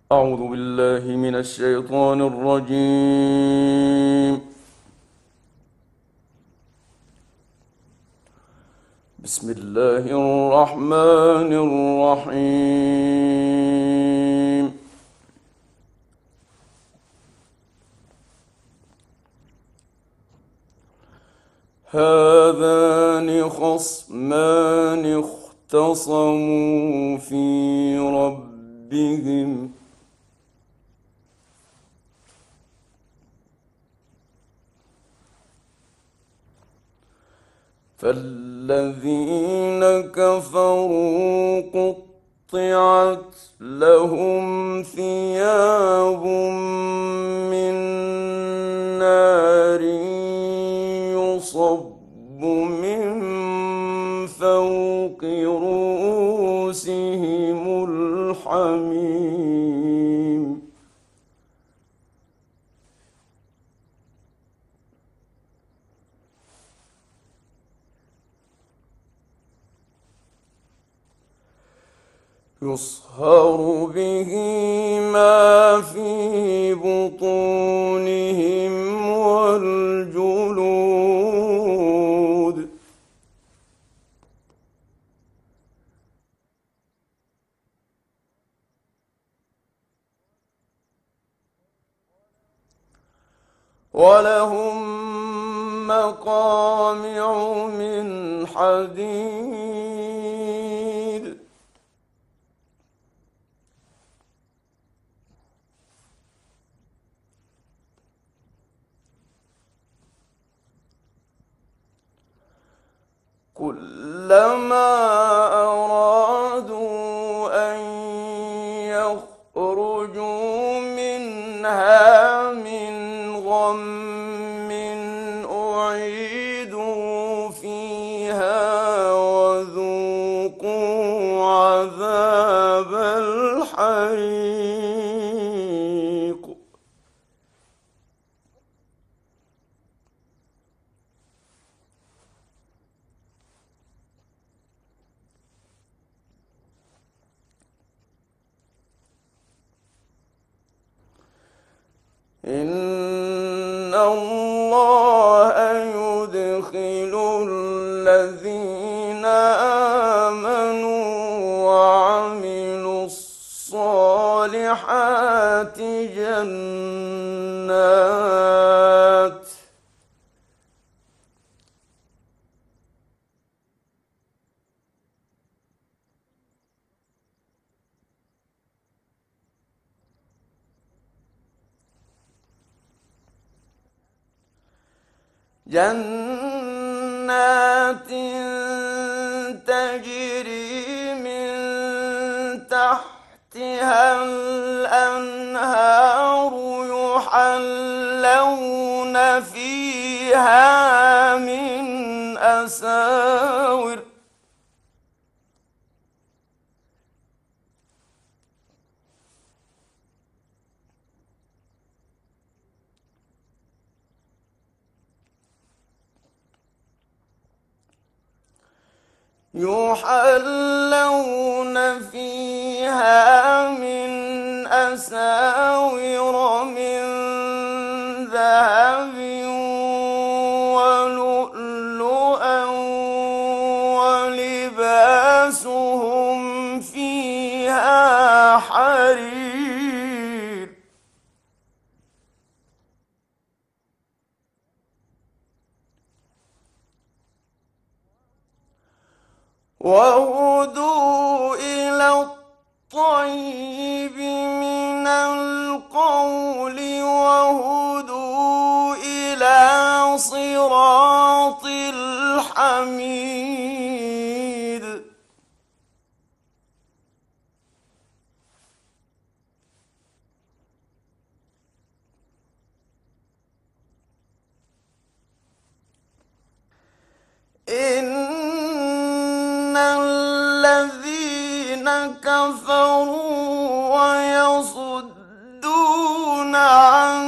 أعوذ بالله من الشيطان الرجيم. بسم الله الرحمن الرحيم. هذان خصمان اختصموا في ربهم فالذين كفروا قطعت لهم ثياب من نار يصب من فوق رؤوسهم الحميم. يصهر به ما في بطونهم والجلود ولهم مقامع من حديد كلما أرادوا أن يخرجوا منها من غم أعيدوا فيها وذوقوا عذاب الحريق. إن الله يدخل الذين آمنوا وعملوا الصالحات جنات تجري من تحتها الأنهار يحلون فيها من أساور من ذهب ولؤلؤا ولباسهم فيها حرير. وهدوا إلى الطيب من القول وهدوا إلى صراط الحميد. إن الذين كفروا ويصدون عن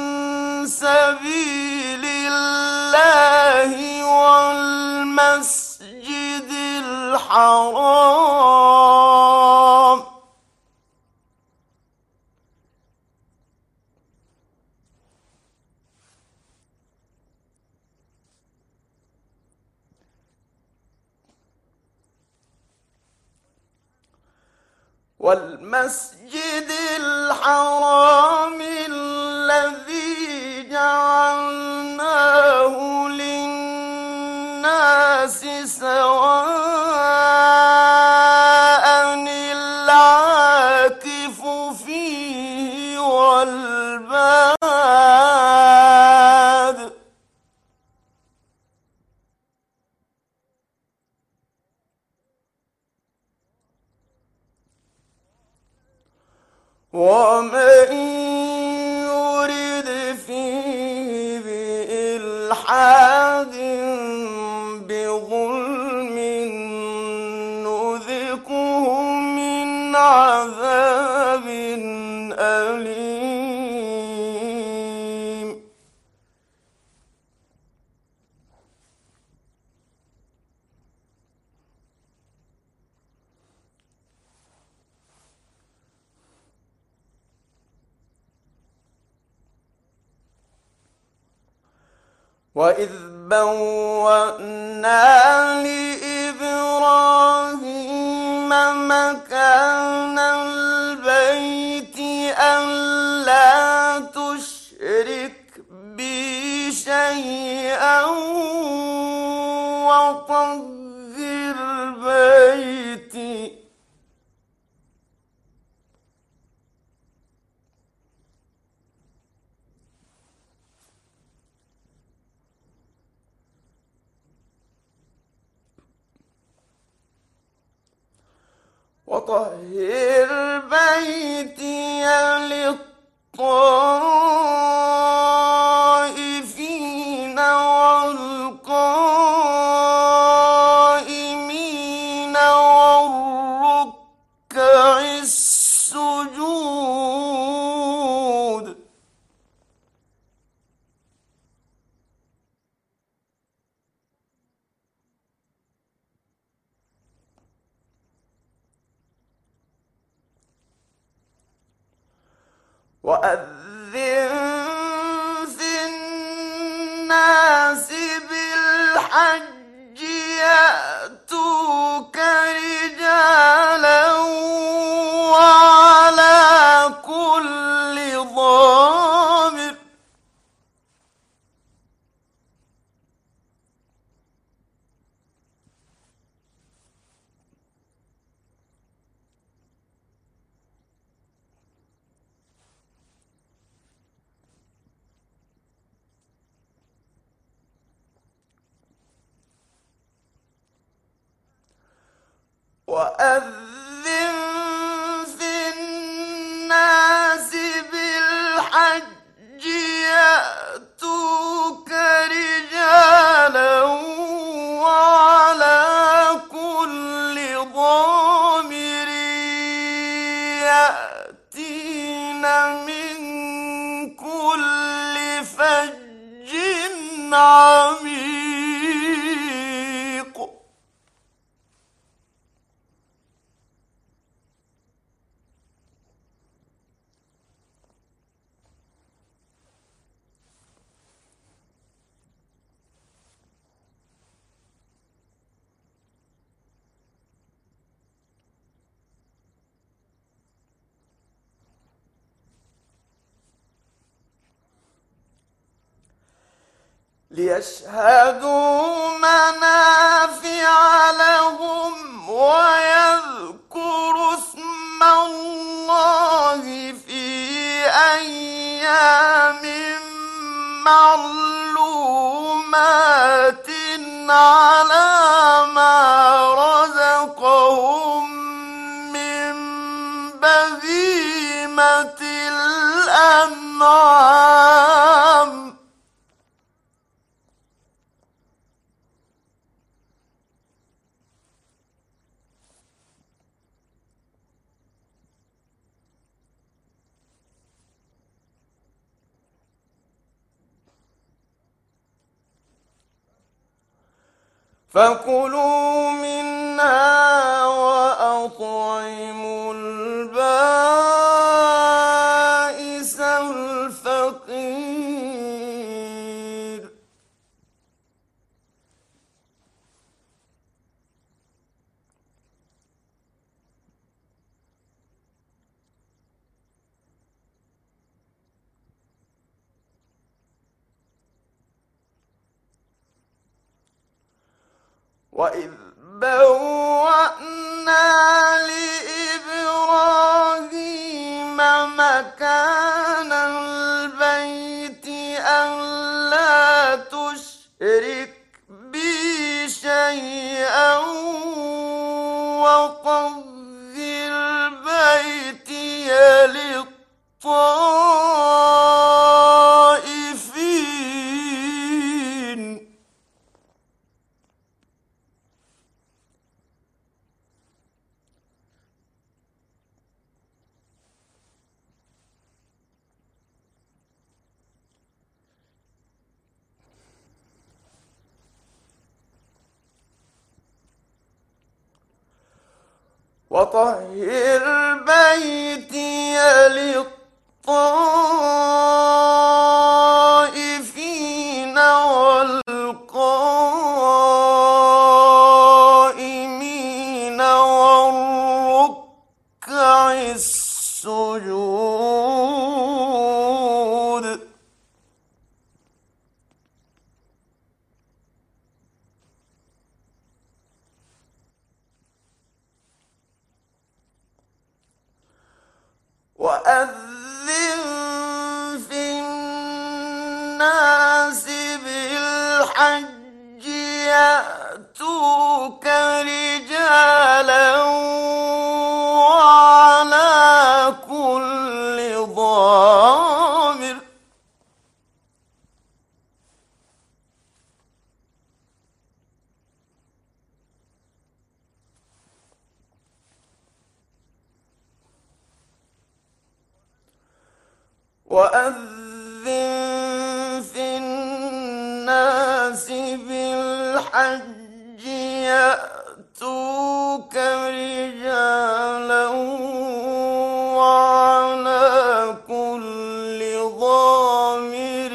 سبيل الله والمسجد الحرام والمسجد الحرام الذي جعلناه للناس سواء العاكف فيه والباد. ومن يرد فيه بإلحاد بظلم نذقه من عذاب أليم. وإذ بوأنا لإبراهيم مكان البيت ألا تشرك بي شيئا وطهر بيتي. وطهر بيتي للطائفين والقائمين والركع السجود. وأذن في الناس بالحج يأتوك رجالا وعلى كل ضامر وأذن في الناس بالحج يأتوك رجالا وعلى كل ضامر يأتين من كل فج عميق. ليشهدوا منافع لهم ويذكروا اسم الله في أيام معلومات على ما رزقهم من بهيمة الأنعام. فكلوا منها وأطعموا البائس الفقير. وإذ بوأنا لإبراهيم مكان البيت ألا تشرك بي شيئا وطهر بيتي للطائفين. وطهر بيتي للطائفين والقائمين والركع السجود. وأذن في الناس بالحج يأتوك رجالا وعلى كل ضامر وأذن في الناس بالحج يأتوك رجالا وعلى كل ضامر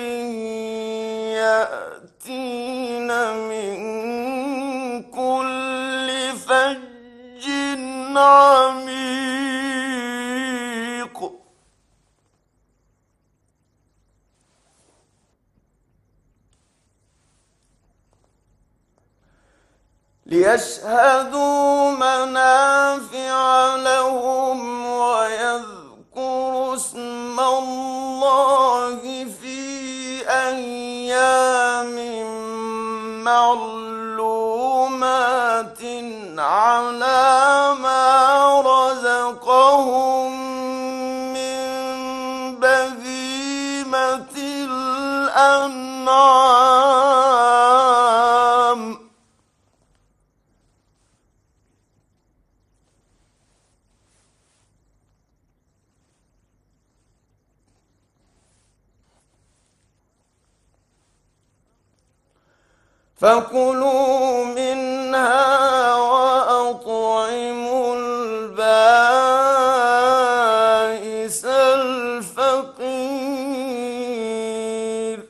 يأتين من كل فج عميق. ليشهدوا منافع لهم ويذكروا اسم الله في أيام معلومات على ما رزقهم من بهيمة الأنعام. فكلوا منها وأطعموا البائس الفقير.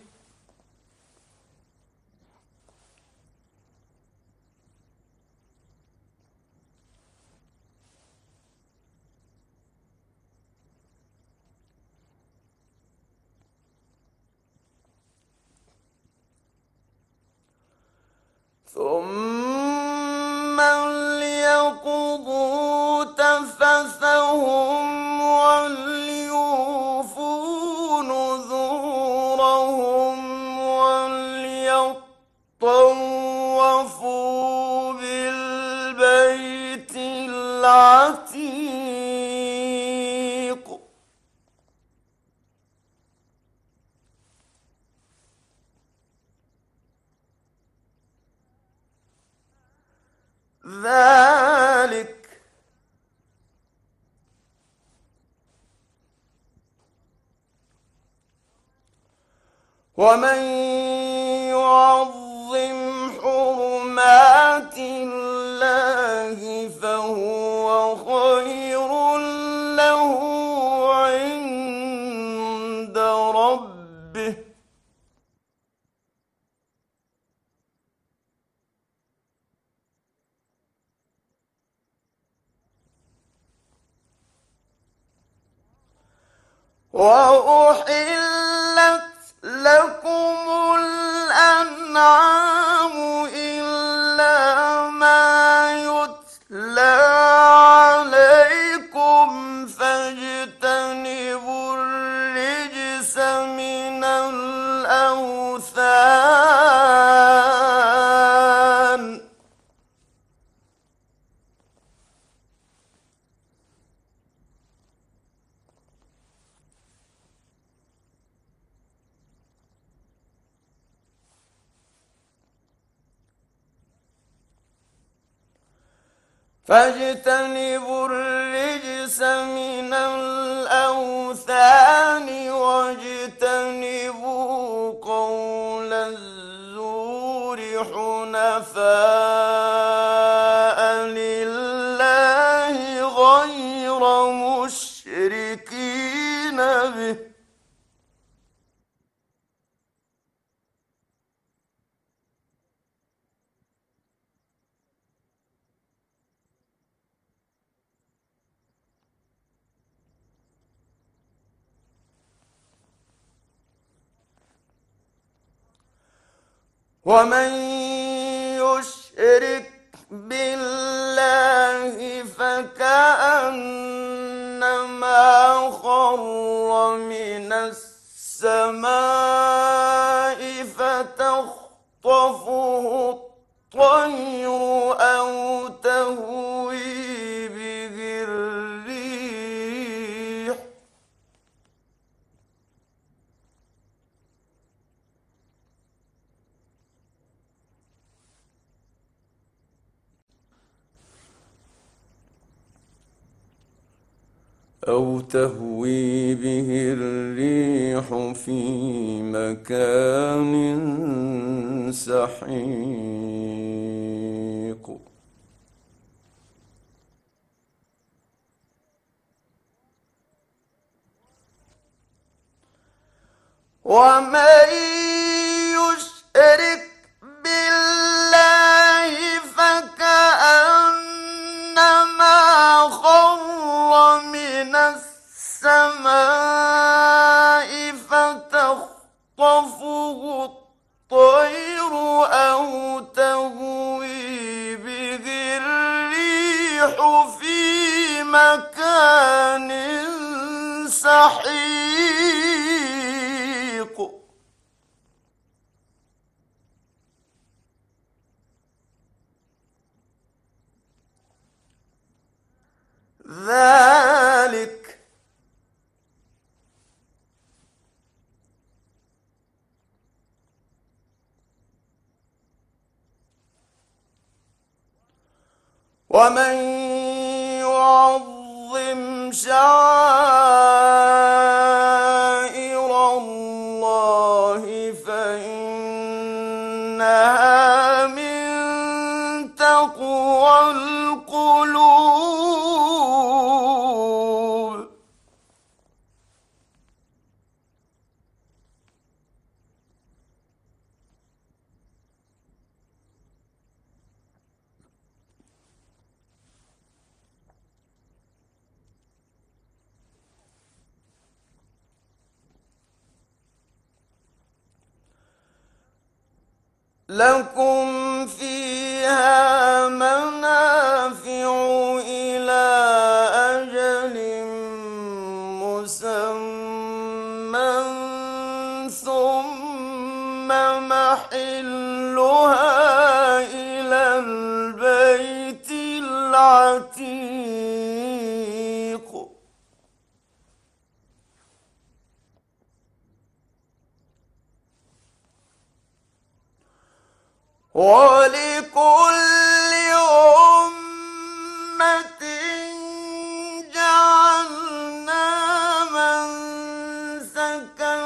ثم ليقضوا تفثهم وليوفوا نذورهم وليطوفوا بالبيت العتيق. ذلك ومن يعظم حرمات الله فهو خير له عند ربه. وأحلت لكم الأنعام إلا واجتنبوا الرجس من الأوثان. فاجتنبوا الرجس من الأوثان واجتنبوا قول الزور حنفاء لله غير مشركين به. ومن يشرك بالله فكأنما خر من السماء فتخطفه الطير أو تهوي به الريح. في مكان سحيق. ومن يشرك بالله فكأنما خر من السماء فتخطفه الطير أو تهوي به الريح في مكان سحيق. ذلك ومن يعظم شعائر الله فإنها من تقوى القلوب. لكم فيها منافع إلى أجل مسمى ثم محلها إلى البيت العتيق. ولكل أمة جعلنا منسكا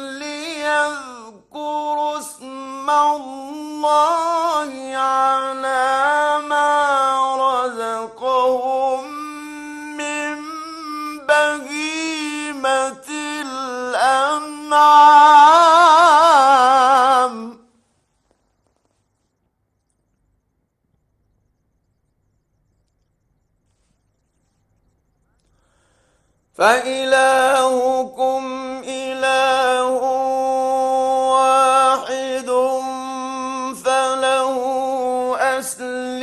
ليذكروا اسم الله على ما رزقهم من بهيمة الأنعام. فإلهكم إله واحد فله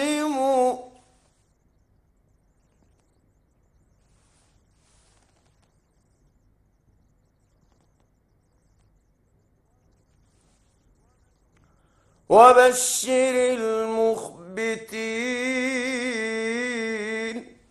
أسلموا. وبشر المخبتين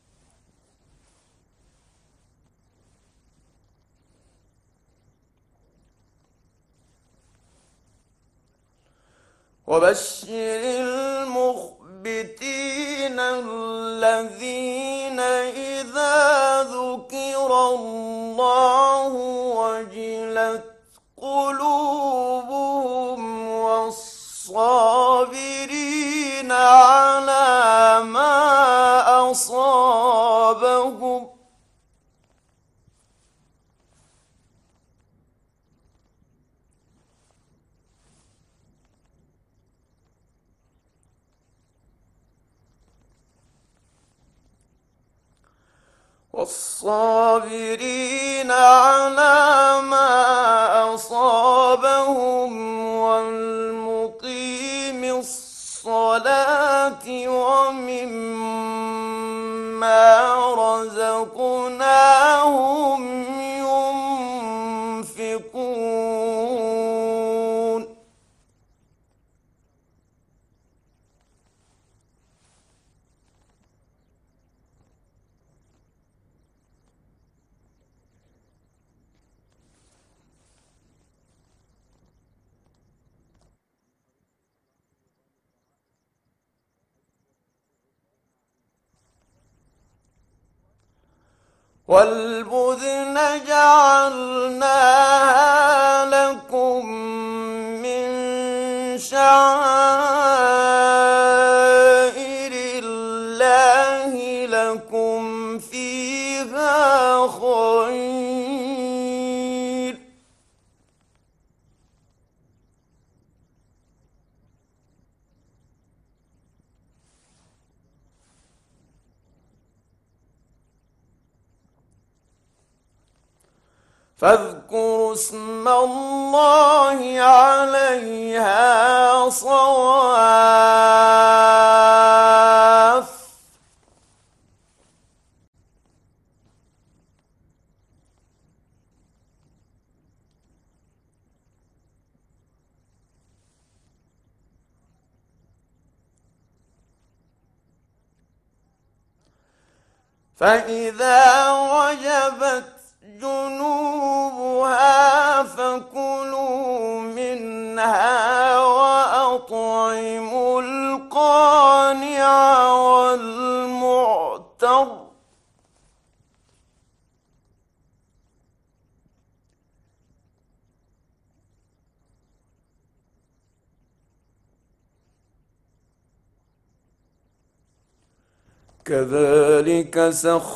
الذين إذا ذكر الله وجلت قلوبهم والصابرين على ما أصابهم والمقيم الصلاة ومما رزقناهم ينفقون والبدن جعلناها لكم من شعائر الله لكم فيها خير فاذكروا اسم الله عليها صواف فإذا وجبت جنوبها فكلوا منها وأطعموا القانع والمعتر كذلك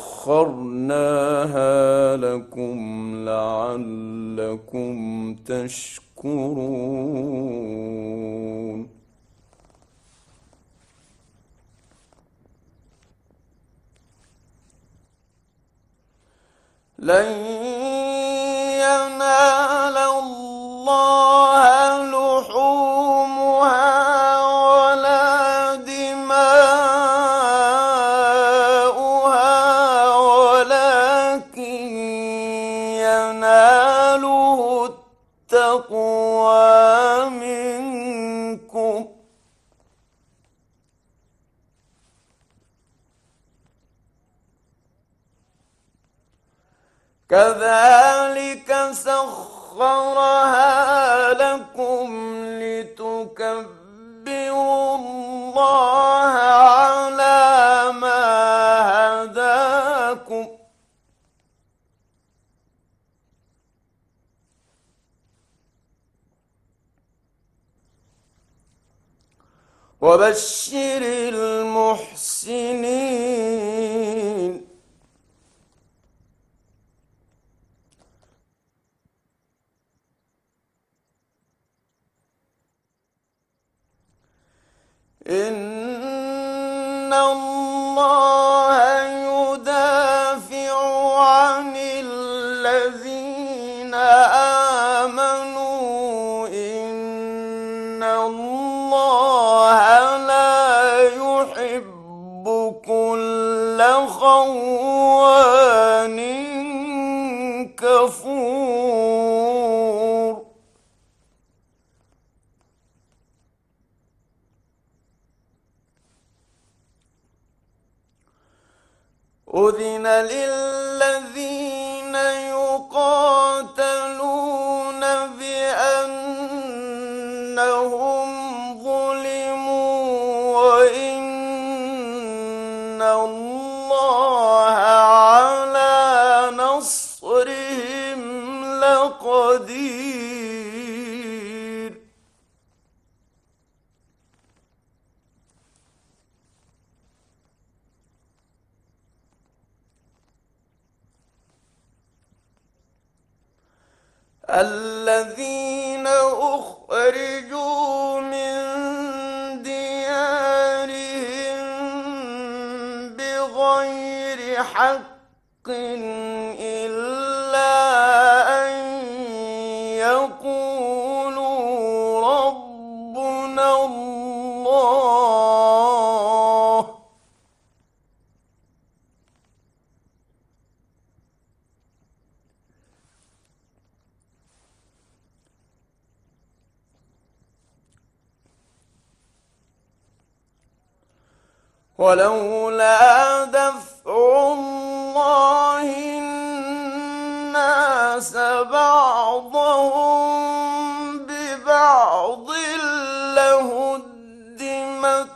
سخرناها لكم لعلكم تشكرون لن ينال الله لحومها ولا دماؤها ولكن يناله التقوى منكم كذلك سخرها لكم لتكبروا الله على ما هداكم وبشر المحسنين إن الله يدافع عن الذين آمنوا إن الله لا يحب كل خوان كفور أذن للذين يقاتلون بأنهم ظلموا وإن الله على نصرهم لقدير. الذين أخرجوا من ديارهم بغير حق إلا أن يقولوا ربنا الله. ولولا دفع الله الناس بعضهم ببعض لهدمت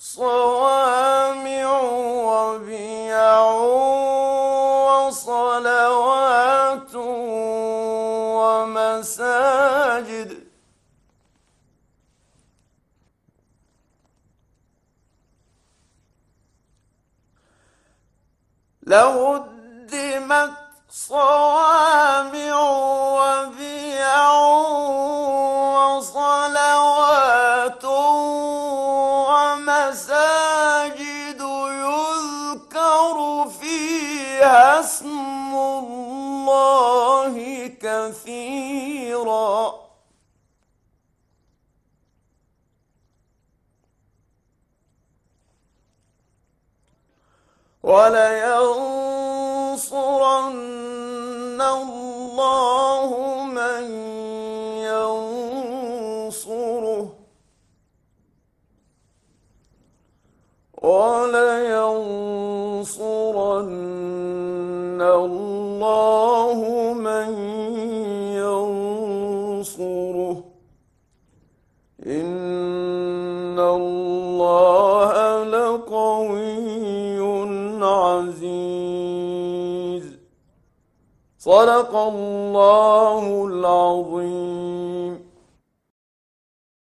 صوامع وبيع وصلوات ومساجد وبيع وصلوات ومساجد يذكر فيها اسم الله كثيرا ولينصرن الله من ينصره ولينصرن الله من ينصره إن الله لقوي عزيز. صدق الله العظيم.